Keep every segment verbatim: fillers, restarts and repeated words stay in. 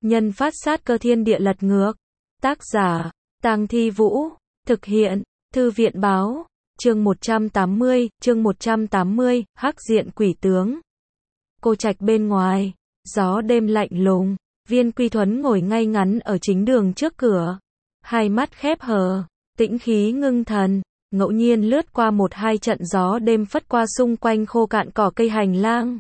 Nhân phát sát cơ thiên địa lật ngược. Tác giả, Tang Thi Vũ. Thực hiện, Thư viện báo. Chương một trăm tám mươi, chương một trăm tám mươi, hắc diện quỷ tướng. Cô trạch bên ngoài, gió đêm lạnh lùng, Viên Quy Thuấn ngồi ngay ngắn ở chính đường trước cửa. Hai mắt khép hờ, tĩnh khí ngưng thần, ngẫu nhiên lướt qua một hai trận gió đêm phất qua xung quanh khô cạn cỏ cây hành lang.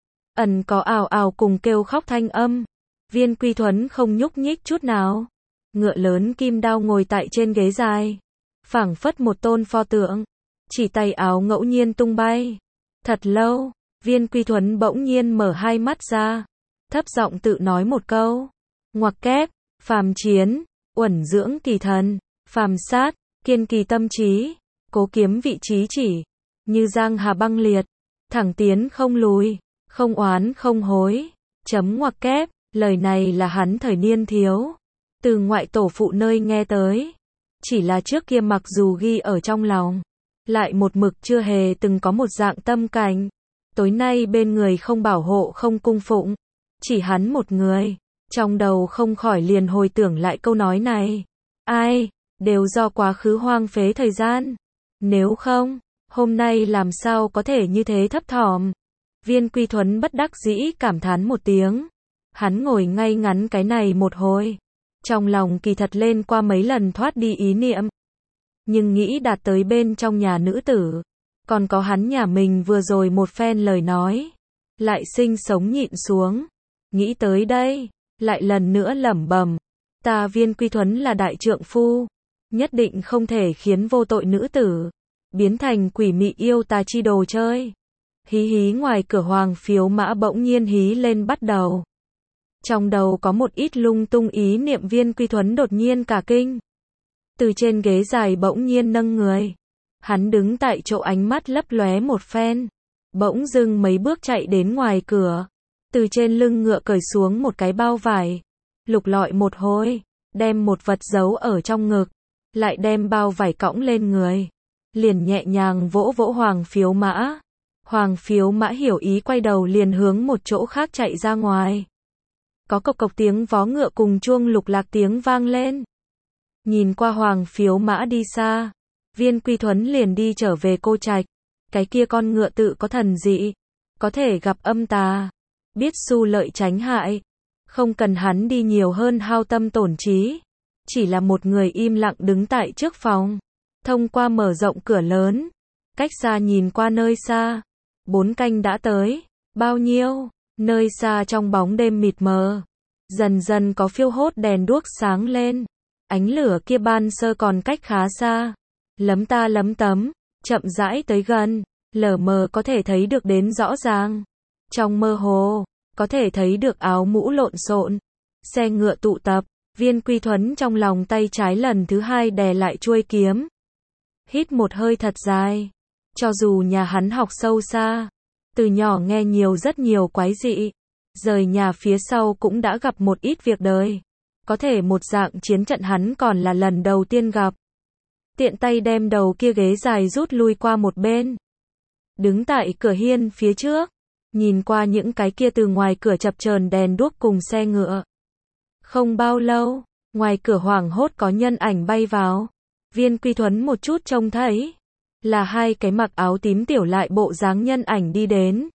Ẩn có ào ào cùng kêu khóc thanh âm. Viên Quy Thuấn không nhúc nhích chút nào. Ngựa lớn kim đao ngồi tại trên ghế dài, phảng phất một tôn pho tượng, chỉ tay áo ngẫu nhiên tung bay. Thật lâu, Viên Quy Thuấn bỗng nhiên mở hai mắt ra, thấp giọng tự nói một câu. Ngoặc kép, phàm chiến, uẩn dưỡng kỳ thần, phàm sát, kiên kỳ tâm trí, cố kiếm vị trí chỉ, như giang hà băng liệt, thẳng tiến không lùi, không oán không hối. Chấm ngoặc kép, lời này là hắn thời niên thiếu, từ ngoại tổ phụ nơi nghe tới. Chỉ là trước kia mặc dù ghi ở trong lòng, lại một mực chưa hề từng có một dạng tâm cảnh. Tối nay bên người không bảo hộ không cung phụng, chỉ hắn một người, trong đầu không khỏi liền hồi tưởng lại câu nói này. Ai, đều do quá khứ hoang phế thời gian. Nếu không, hôm nay làm sao có thể như thế thấp thỏm. Viên Quy Thuấn bất đắc dĩ cảm thán một tiếng. Hắn ngồi ngay ngắn cái này một hồi, trong lòng kỳ thật lên qua mấy lần thoát đi ý niệm. Nhưng nghĩ đạt tới bên trong nhà nữ tử, còn có hắn nhà mình vừa rồi một phen lời nói, lại sinh sống nhịn xuống. Nghĩ tới đây, lại lần nữa lẩm bẩm, ta Viên Quy Thuấn là đại trượng phu, nhất định không thể khiến vô tội nữ tử biến thành quỷ mị yêu tà chi đồ chơi. Hí hí, ngoài cửa Hoàng Phiếu Mã bỗng nhiên hí lên bắt đầu. Trong đầu có một ít lung tung ý niệm. Viên Quy Thuấn đột nhiên cả kinh, từ trên ghế dài bỗng nhiên nâng người. Hắn đứng tại chỗ, ánh mắt lấp lóe một phen, bỗng dưng mấy bước chạy đến ngoài cửa, từ trên lưng ngựa cởi xuống một cái bao vải, lục lọi một hồi, đem một vật giấu ở trong ngực, lại đem bao vải cõng lên người, liền nhẹ nhàng vỗ vỗ Hoàng Phiếu Mã. Hoàng Phiếu Mã hiểu ý, quay đầu liền hướng một chỗ khác chạy ra ngoài. Có cộc cộc tiếng vó ngựa cùng chuông lục lạc tiếng vang lên. Nhìn qua Hoàng Phiếu Mã đi xa, Viên Quy Thuấn liền đi trở về cô trạch. Cái kia con ngựa tự có thần dị, có thể gặp âm tà, biết xu lợi tránh hại, không cần hắn đi nhiều hơn hao tâm tổn trí. Chỉ là một người im lặng đứng tại trước phòng, thông qua mở rộng cửa lớn, cách xa nhìn qua nơi xa. Bốn canh đã tới, bao nhiêu? Nơi xa trong bóng đêm mịt mờ, dần dần có phiêu hốt đèn đuốc sáng lên. Ánh lửa kia ban sơ còn cách khá xa, lấm ta lấm tấm, chậm rãi tới gần, lờ mờ có thể thấy được đến rõ ràng. Trong mơ hồ, có thể thấy được áo mũ lộn xộn, xe ngựa tụ tập. Viên Quy Thuấn trong lòng tay trái lần thứ hai đè lại chuôi kiếm. Hít một hơi thật dài. Cho dù nhà hắn học sâu xa, từ nhỏ nghe nhiều rất nhiều quái dị, rời nhà phía sau cũng đã gặp một ít việc đời, có thể một dạng chiến trận hắn còn là lần đầu tiên gặp. Tiện tay đem đầu kia ghế dài rút lui qua một bên, đứng tại cửa hiên phía trước, nhìn qua những cái kia từ ngoài cửa chập chờn đèn đuốc cùng xe ngựa. Không bao lâu, ngoài cửa hoảng hốt có nhân ảnh bay vào. Viên Quy Thuấn một chút trông thấy, là hai cái mặc áo tím tiểu lại bộ dáng nhân ảnh đi đến.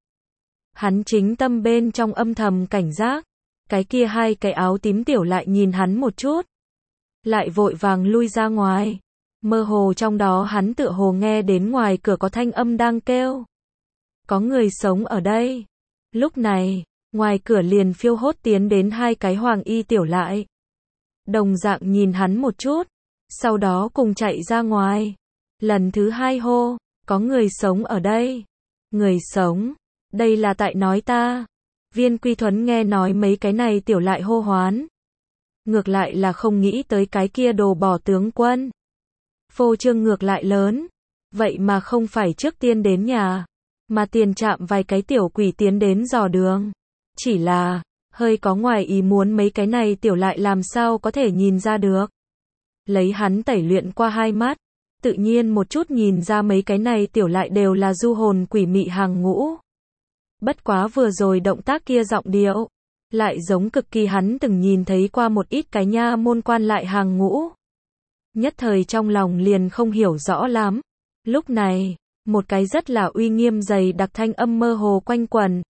Hắn chính tâm bên trong âm thầm cảnh giác, cái kia hai cái áo tím tiểu lại nhìn hắn một chút, lại vội vàng lui ra ngoài. Mơ hồ trong đó hắn tựa hồ nghe đến ngoài cửa có thanh âm đang kêu, có người sống ở đây. Lúc này, ngoài cửa liền phiêu hốt tiến đến hai cái hoàng y tiểu lại, đồng dạng nhìn hắn một chút, sau đó cùng chạy ra ngoài. Lần thứ hai hô, có người sống ở đây. Người sống, đây là tại nói ta. Viên Quy Thuấn nghe nói mấy cái này tiểu lại hô hoán, ngược lại là không nghĩ tới cái kia đồ bỏ tướng quân. Phô trương ngược lại lớn, vậy mà không phải trước tiên đến nhà, mà tiền chạm vài cái tiểu quỷ tiến đến dò đường. Chỉ là, hơi có ngoài ý muốn, mấy cái này tiểu lại làm sao có thể nhìn ra được. Lấy hắn tẩy luyện qua hai mắt, tự nhiên một chút nhìn ra mấy cái này tiểu lại đều là du hồn quỷ mị hàng ngũ. Bất quá vừa rồi động tác kia giọng điệu, lại giống cực kỳ hắn từng nhìn thấy qua một ít cái nha môn quan lại hàng ngũ. Nhất thời trong lòng liền không hiểu rõ lắm. Lúc này, một cái rất là uy nghiêm dày đặc thanh âm mơ hồ quanh quẩn.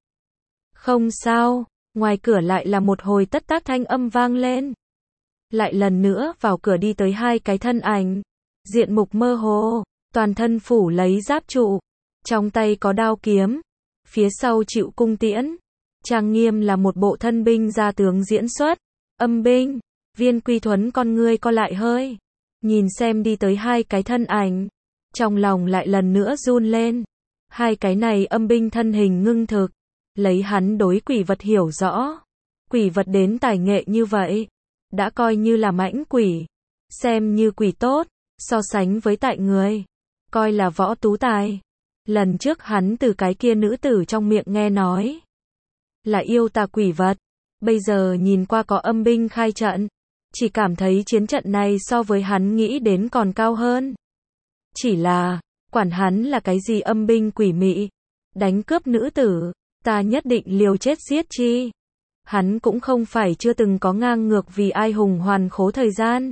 Không sao, ngoài cửa lại là một hồi tất tác thanh âm vang lên. Lại lần nữa vào cửa đi tới hai cái thân ảnh. Diện mục mơ hồ, toàn thân phủ lấy giáp trụ. Trong tay có đao kiếm. Phía sau chịu cung tiễn. Trang nghiêm là một bộ thân binh gia tướng diễn xuất. Âm binh, Viên Quy Thuấn con ngươi co lại hơi. Nhìn xem đi tới hai cái thân ảnh. Trong lòng lại lần nữa run lên. Hai cái này âm binh thân hình ngưng thực. Lấy hắn đối quỷ vật hiểu rõ. Quỷ vật đến tài nghệ như vậy. Đã coi như là mãnh quỷ. Xem như quỷ tốt. So sánh với tại người. Coi là võ tú tài. Lần trước hắn từ cái kia nữ tử trong miệng nghe nói. Là yêu tà quỷ vật. Bây giờ nhìn qua có âm binh khai trận. Chỉ cảm thấy chiến trận này so với hắn nghĩ đến còn cao hơn. Chỉ là, quản hắn là cái gì âm binh quỷ mị. Đánh cướp nữ tử. Ta nhất định liều chết giết chi. Hắn cũng không phải chưa từng có ngang ngược vì ai hùng hoàn khố thời gian.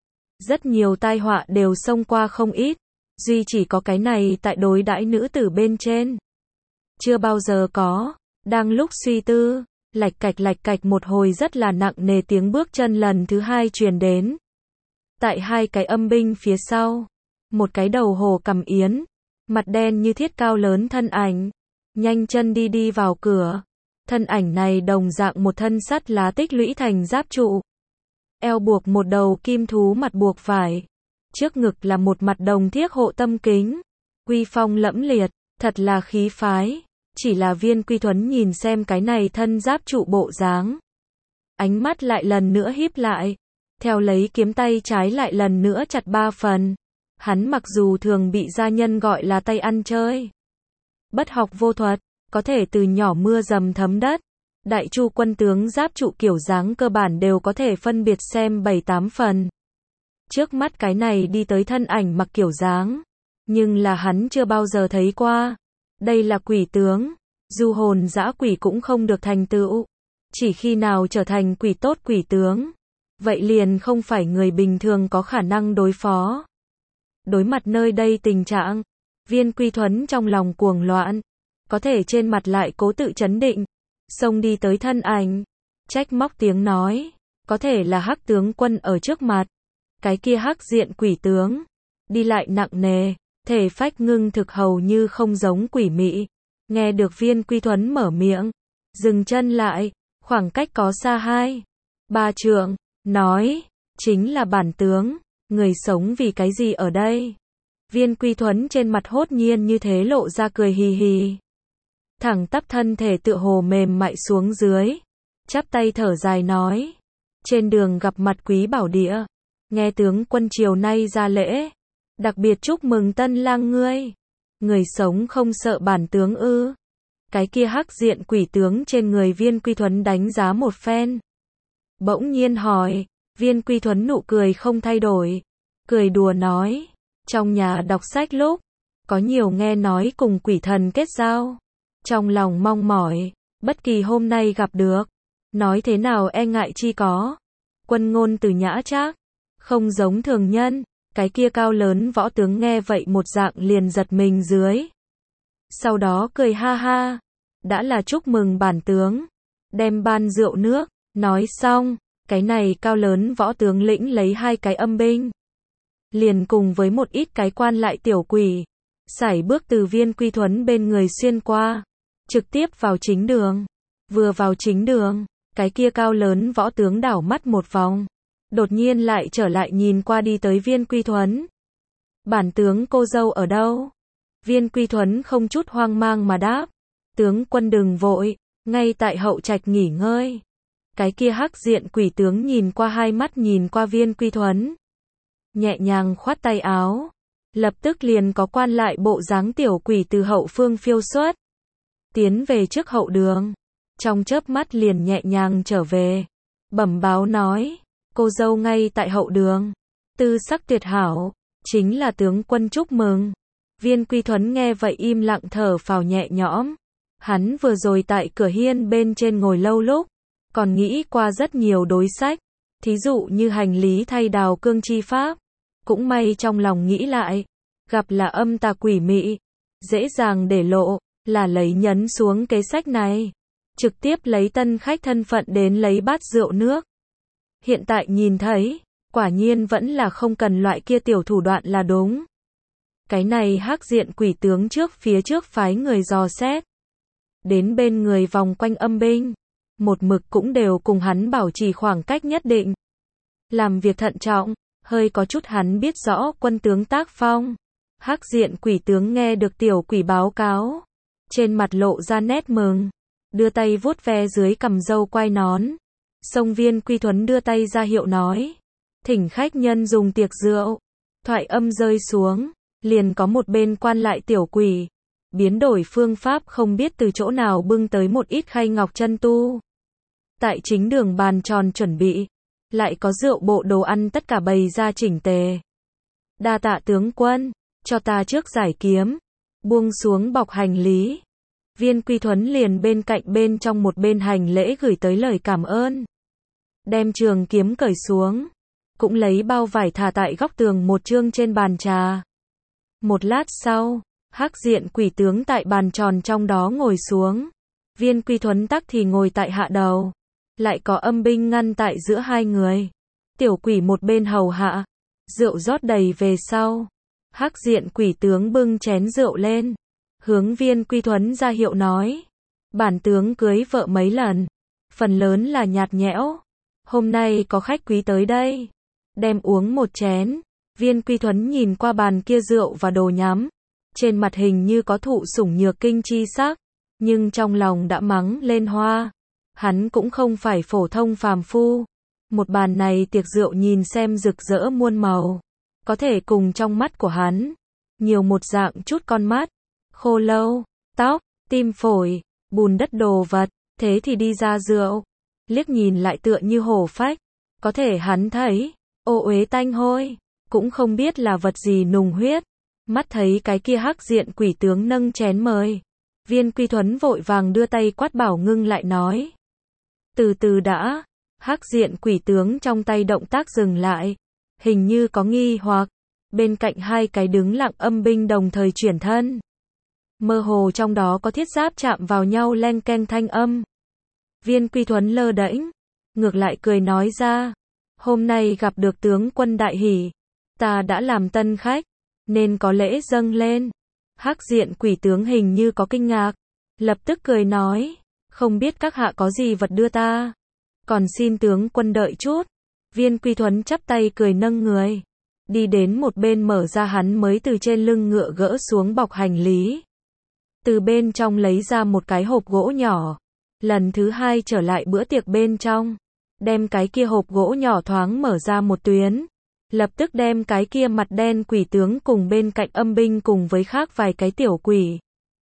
Rất nhiều tai họa đều xông qua không ít. Duy chỉ có cái này tại đối đãi nữ tử bên trên. Chưa bao giờ có. Đang lúc suy tư, lạch cạch lạch cạch một hồi rất là nặng nề tiếng bước chân lần thứ hai truyền đến. Tại hai cái âm binh phía sau. Một cái đầu hổ cằm yến. Mặt đen như thiết cao lớn thân ảnh. Nhanh chân đi đi vào cửa. Thân ảnh này đồng dạng một thân sắt lá tích lũy thành giáp trụ. Eo buộc một đầu kim thú mặt buộc vải. Trước ngực là một mặt đồng thiếc hộ tâm kính. Uy phong lẫm liệt, thật là khí phái. Chỉ là Viên Quy Thuấn nhìn xem cái này thân giáp trụ bộ dáng. Ánh mắt lại lần nữa híp lại. Theo lấy kiếm tay trái lại lần nữa chặt ba phần. Hắn mặc dù thường bị gia nhân gọi là tay ăn chơi. Bất học vô thuật, có thể từ nhỏ mưa dầm thấm đất. Đại chu quân tướng giáp trụ kiểu dáng cơ bản đều có thể phân biệt xem bảy tám phần. Trước mắt cái này đi tới thân ảnh mặc kiểu dáng. Nhưng là hắn chưa bao giờ thấy qua. Đây là quỷ tướng. Du hồn dã quỷ cũng không được thành tựu. Chỉ khi nào trở thành quỷ tốt quỷ tướng. Vậy liền không phải người bình thường có khả năng đối phó. Đối mặt nơi đây tình trạng. Viên Quy Thuấn trong lòng cuồng loạn. Có thể trên mặt lại cố tự trấn định. Xông đi tới thân ảnh. Trách móc tiếng nói. Có thể là hắc tướng quân ở trước mặt. Cái kia hắc diện quỷ tướng. Đi lại nặng nề. Thể phách ngưng thực hầu như không giống quỷ mị. Nghe được Viên Quy Thuấn mở miệng. Dừng chân lại. Khoảng cách có xa hai. Ba trượng. Nói. Chính là bản tướng. Người sống vì cái gì ở đây? Viên Quy Thuấn trên mặt hốt nhiên như thế lộ ra cười hì hì. Thẳng tắp thân thể tựa hồ mềm mại xuống dưới. Chắp tay thở dài nói. Trên đường gặp mặt quý bảo địa. Nghe tướng quân chiều nay ra lễ. Đặc biệt chúc mừng tân lang ngươi. Người sống không sợ bản tướng ư. Cái kia hắc diện quỷ tướng trên người Viên Quy Thuấn đánh giá một phen. Bỗng nhiên hỏi. Viên Quy Thuấn nụ cười không thay đổi. Cười đùa nói. Trong nhà đọc sách lúc. Có nhiều nghe nói cùng quỷ thần kết giao. Trong lòng mong mỏi. Bất kỳ hôm nay gặp được. Nói thế nào e ngại chi có. Quân ngôn từ nhã trác. Không giống thường nhân. Cái kia cao lớn võ tướng nghe vậy một dạng liền giật mình dưới. Sau đó cười ha ha. Đã là chúc mừng bản tướng. Đem ban rượu nước. Nói xong. Cái này cao lớn võ tướng lĩnh lấy hai cái âm binh. Liền cùng với một ít cái quan lại tiểu quỷ. Sải bước từ Viên Quy Thuấn bên người xuyên qua. Trực tiếp vào chính đường. Vừa vào chính đường. Cái kia cao lớn võ tướng đảo mắt một vòng. Đột nhiên lại trở lại nhìn qua đi tới Viên Quy Thuấn. Bản tướng cô dâu ở đâu? Viên Quy Thuấn không chút hoang mang mà đáp. Tướng quân đừng vội. Ngay tại hậu trạch nghỉ ngơi. Cái kia hắc diện quỷ tướng nhìn qua hai mắt nhìn qua Viên Quy Thuấn. Nhẹ nhàng khoát tay áo. Lập tức liền có quan lại bộ dáng tiểu quỷ từ hậu phương phiêu xuất. Tiến về trước hậu đường. Trong chớp mắt liền nhẹ nhàng trở về. Bẩm báo nói. Cô dâu ngay tại hậu đường. Tư sắc tuyệt hảo. Chính là tướng quân chúc mừng. Viên Quy Thuấn nghe vậy im lặng thở phào nhẹ nhõm. Hắn vừa rồi tại cửa hiên bên trên ngồi lâu lúc. còn nghĩ qua rất nhiều đối sách, thí dụ như hành lý thay đào cương chi pháp. Cũng may trong lòng nghĩ lại, gặp là âm tà quỷ mị, dễ dàng để lộ, là lấy nhấn xuống kế sách này. Trực tiếp lấy tân khách thân phận đến lấy bát rượu nước. Hiện tại nhìn thấy, quả nhiên vẫn là không cần loại kia tiểu thủ đoạn là đúng. Cái này hắc diện quỷ tướng trước phía trước phái người dò xét. Đến bên người vòng quanh âm binh. Một mực cũng đều cùng hắn bảo trì khoảng cách nhất định. Làm việc thận trọng, hơi có chút hắn biết rõ quân tướng tác phong. Hắc diện quỷ tướng nghe được tiểu quỷ báo cáo. Trên mặt lộ ra nét mừng. Đưa tay vuốt ve dưới cằm râu quai nón. Sông Viên Quy Thuấn đưa tay ra hiệu nói. Thỉnh khách nhân dùng tiệc rượu. Thoại âm rơi xuống. Liền có một bên quan lại tiểu quỷ. Biến đổi phương pháp không biết từ chỗ nào bưng tới một ít khay ngọc chân tu. Tại chính đường bàn tròn chuẩn bị. Lại có rượu bộ đồ ăn tất cả bày ra chỉnh tề. Đa tạ tướng quân. Cho ta trước giải kiếm. Buông xuống bọc hành lý. Viên Quy Thuấn liền bên cạnh bên trong một bên hành lễ gửi tới lời cảm ơn. Đem trường kiếm cởi xuống. Cũng lấy bao vải thả tại góc tường một chương trên bàn trà. Một lát sau, hắc diện quỷ tướng tại bàn tròn trong đó ngồi xuống. Viên Quy Thuấn tắc thì ngồi tại hạ đầu. Lại có âm binh ngăn tại giữa hai người. Tiểu quỷ một bên hầu hạ. Rượu rót đầy về sau. Hắc diện quỷ tướng bưng chén rượu lên. Hướng Viên Quy Thuấn ra hiệu nói. Bản tướng cưới vợ mấy lần. Phần lớn là nhạt nhẽo. Hôm nay có khách quý tới đây. Đem uống một chén. Viên Quy Thuấn nhìn qua bàn kia rượu và đồ nhắm. Trên mặt hình như có thụ sủng nhược kinh chi sắc. Nhưng trong lòng đã mắng lên hoa. Hắn cũng không phải phổ thông phàm phu. Một bàn này tiệc rượu nhìn xem rực rỡ muôn màu. Có thể cùng trong mắt của hắn. Nhiều một dạng chút con mắt. Khô lâu, tóc, tim phổi, bùn đất đồ vật. Thế thì đi ra rượu. Liếc nhìn lại tựa như hổ phách. Có thể hắn thấy. Ô uế tanh hôi. Cũng không biết là vật gì nùng huyết. Mắt thấy cái kia hắc diện quỷ tướng nâng chén mời. Viên Quy Thuấn vội vàng đưa tay quát bảo ngưng lại nói. Từ từ đã. Hắc diện quỷ tướng trong tay động tác dừng lại. Hình như có nghi hoặc. Bên cạnh hai cái đứng lặng âm binh đồng thời chuyển thân. Mơ hồ trong đó có thiết giáp chạm vào nhau len keng thanh âm. Viên Quy Thuấn lơ đễnh. Ngược lại cười nói ra. Hôm nay gặp được tướng quân đại hỷ. Ta đã làm tân khách. Nên có lễ dâng lên. Hắc diện quỷ tướng hình như có kinh ngạc. Lập tức cười nói. Không biết các hạ có gì vật đưa ta. Còn xin tướng quân đợi chút. Viên Quy Thuấn chắp tay cười nâng người. Đi đến một bên mở ra hắn mới từ trên lưng ngựa gỡ xuống bọc hành lý. Từ bên trong lấy ra một cái hộp gỗ nhỏ. Lần thứ hai trở lại bữa tiệc bên trong. Đem cái kia hộp gỗ nhỏ thoáng mở ra một tuyến. Lập tức đem cái kia mặt đen quỷ tướng cùng bên cạnh âm binh cùng với khác vài cái tiểu quỷ.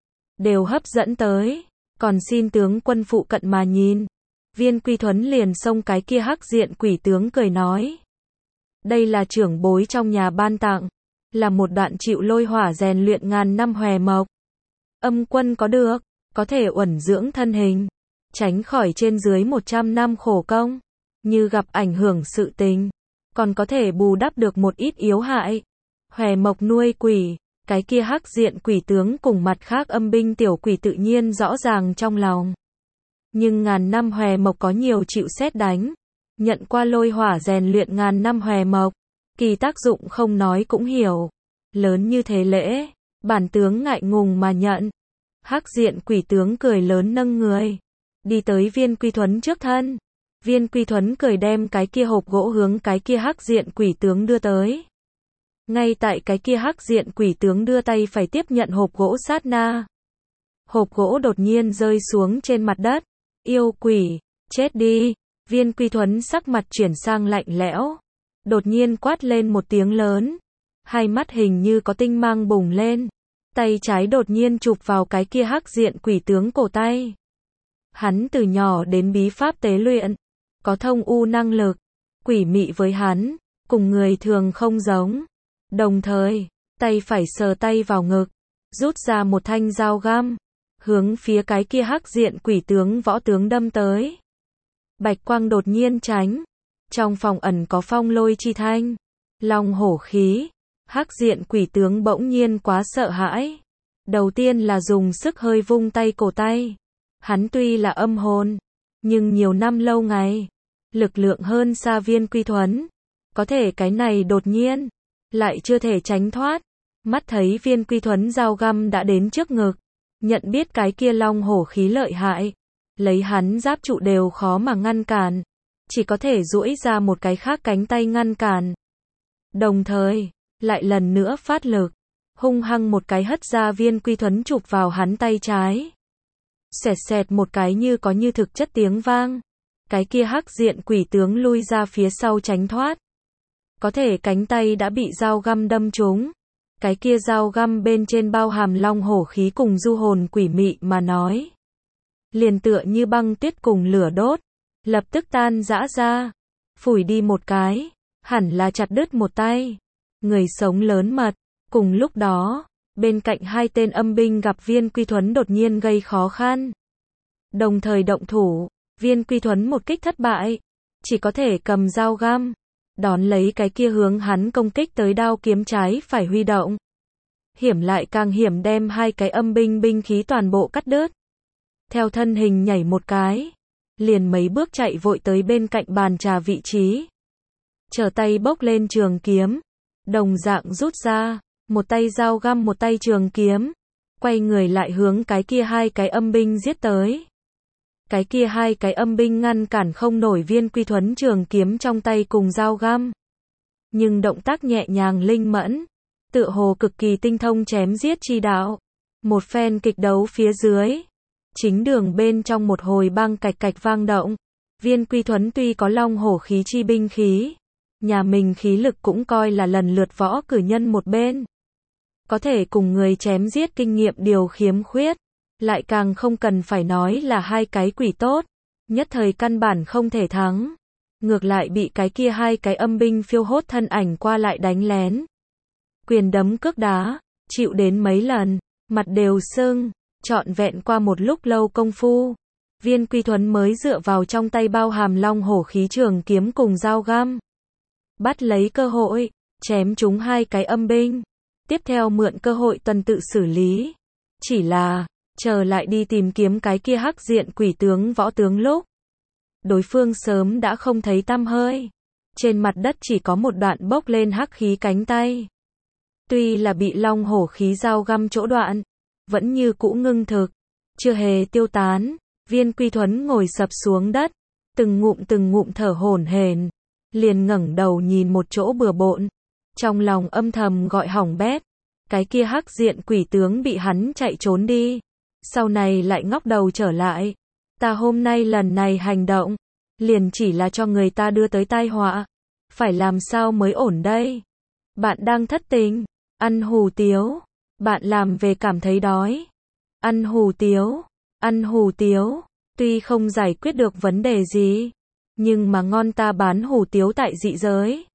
Đều hấp dẫn tới. Còn xin tướng quân phụ cận mà nhìn. Viên Quy Thuấn liền xông cái kia hắc diện quỷ tướng cười nói. Đây là trưởng bối trong nhà ban tặng. Là một đoạn chịu lôi hỏa rèn luyện ngàn năm hòe mộc. Âm quân có được. Có thể uẩn dưỡng thân hình. Tránh khỏi trên dưới một trăm năm khổ công. Như gặp ảnh hưởng sự tình. Còn có thể bù đắp được một ít yếu hại. Hòe mộc nuôi quỷ. Cái kia hắc diện quỷ tướng cùng mặt khác âm binh tiểu quỷ tự nhiên rõ ràng trong lòng. Nhưng ngàn năm hòe mộc có nhiều chịu sét đánh. Nhận qua lôi hỏa rèn luyện ngàn năm hòe mộc. Kỳ tác dụng không nói cũng hiểu. Lớn như thế lễ. Bản tướng ngại ngùng mà nhận. Hắc diện quỷ tướng cười lớn nâng người. Đi tới Viên Quy Thuấn trước thân. Viên Quy Thuấn cười đem cái kia hộp gỗ hướng cái kia hắc diện quỷ tướng đưa tới. Ngay tại cái kia hắc diện quỷ tướng đưa tay phải tiếp nhận hộp gỗ sát na. Hộp gỗ đột nhiên rơi xuống trên mặt đất. Yêu quỷ, chết đi. Viên Quy Thuấn sắc mặt chuyển sang lạnh lẽo. Đột nhiên quát lên một tiếng lớn. Hai mắt hình như có tinh mang bùng lên. Tay trái đột nhiên chụp vào cái kia hắc diện quỷ tướng cổ tay. Hắn từ nhỏ đến bí pháp tế luyện. Có thông u năng lực. Quỷ mị với hắn. Cùng người thường không giống. Đồng thời, tay phải sờ tay vào ngực. Rút ra một thanh dao găm. Hướng phía cái kia hắc diện quỷ tướng võ tướng đâm tới. Bạch quang đột nhiên tránh. Trong phòng ẩn có phong lôi chi thanh. Long hổ khí. Hắc diện quỷ tướng bỗng nhiên quá sợ hãi. Đầu tiên là dùng sức hơi vung tay cổ tay. Hắn tuy là âm hồn, nhưng nhiều năm lâu ngày, lực lượng hơn xa Viên Quy Thuấn. Có thể cái này đột nhiên, lại chưa thể tránh thoát. Mắt thấy Viên Quy Thuấn dao găm đã đến trước ngực. Nhận biết cái kia long hổ khí lợi hại. Lấy hắn giáp trụ đều khó mà ngăn cản. Chỉ có thể duỗi ra một cái khác cánh tay ngăn cản. Đồng thời, lại lần nữa phát lực. Hung hăng một cái hất ra Viên Quy Thuấn chụp vào hắn tay trái. Xẹt xẹt một cái như có như thực chất tiếng vang. Cái kia hắc diện quỷ tướng lui ra phía sau tránh thoát. Có thể cánh tay đã bị dao găm đâm trúng. Cái kia dao găm bên trên bao hàm long hổ khí cùng du hồn quỷ mị mà nói. Liền tựa như băng tuyết cùng lửa đốt. Lập tức tan rã ra. Phủi đi một cái. Hẳn là chặt đứt một tay. Người sống lớn mật. Cùng lúc đó, bên cạnh hai tên âm binh gặp Viên Quy Thuấn đột nhiên gây khó khăn. Đồng thời động thủ, Viên Quy Thuấn một kích thất bại. Chỉ có thể cầm dao găm. Đón lấy cái kia hướng hắn công kích tới đao kiếm trái phải huy động. Hiểm lại càng hiểm đem hai cái âm binh binh khí toàn bộ cắt đứt. Theo thân hình nhảy một cái. Liền mấy bước chạy vội tới bên cạnh bàn trà vị trí. Trở tay bốc lên trường kiếm. Đồng dạng rút ra. Một tay dao găm một tay trường kiếm. Quay người lại hướng cái kia hai cái âm binh giết tới. Cái kia hai cái âm binh ngăn cản không nổi Viên Quy Thuấn trường kiếm trong tay cùng dao găm. Nhưng động tác nhẹ nhàng linh mẫn. Tựa hồ cực kỳ tinh thông chém giết chi đạo. Một phen kịch đấu phía dưới. Chính đường bên trong một hồi băng cạch cạch vang động. Viên Quy Thuấn tuy có long hổ khí chi binh khí. Nhà mình khí lực cũng coi là lần lượt võ cử nhân một bên. Có thể cùng người chém giết kinh nghiệm điều khiếm khuyết. Lại càng không cần phải nói là hai cái quỷ tốt. Nhất thời căn bản không thể thắng. Ngược lại bị cái kia hai cái âm binh phiêu hốt thân ảnh qua lại đánh lén. Quyền đấm cước đá. Chịu đến mấy lần. Mặt đều sưng. Trọn vẹn qua một lúc lâu công phu. Viên Quy Thuấn mới dựa vào trong tay bao hàm long hổ khí trường kiếm cùng dao găm. Bắt lấy cơ hội. Chém chúng hai cái âm binh. Tiếp theo mượn cơ hội tuần tự xử lý. Chỉ là, chờ lại đi tìm kiếm cái kia hắc diện quỷ tướng võ tướng lúc. Đối phương sớm đã không thấy tăm hơi. Trên mặt đất chỉ có một đoạn bốc lên hắc khí cánh tay. Tuy là bị long hổ khí dao găm chỗ đoạn. Vẫn như cũ ngưng thực. Chưa hề tiêu tán. Viên Quy Thuấn ngồi sập xuống đất. Từng ngụm từng ngụm thở hổn hển. Liền ngẩng đầu nhìn một chỗ bừa bộn. Trong lòng âm thầm gọi hỏng bét. Cái kia hắc diện quỷ tướng bị hắn chạy trốn đi. Sau này lại ngóc đầu trở lại. Ta hôm nay lần này hành động. Liền chỉ là cho người ta đưa tới tai họa. Phải làm sao mới ổn đây? Bạn đang thất tình. Ăn hủ tiếu. Bạn làm về cảm thấy đói. Ăn hủ tiếu. Ăn hủ tiếu. Tuy không giải quyết được vấn đề gì. Nhưng mà ngon ta bán hủ tiếu tại dị giới.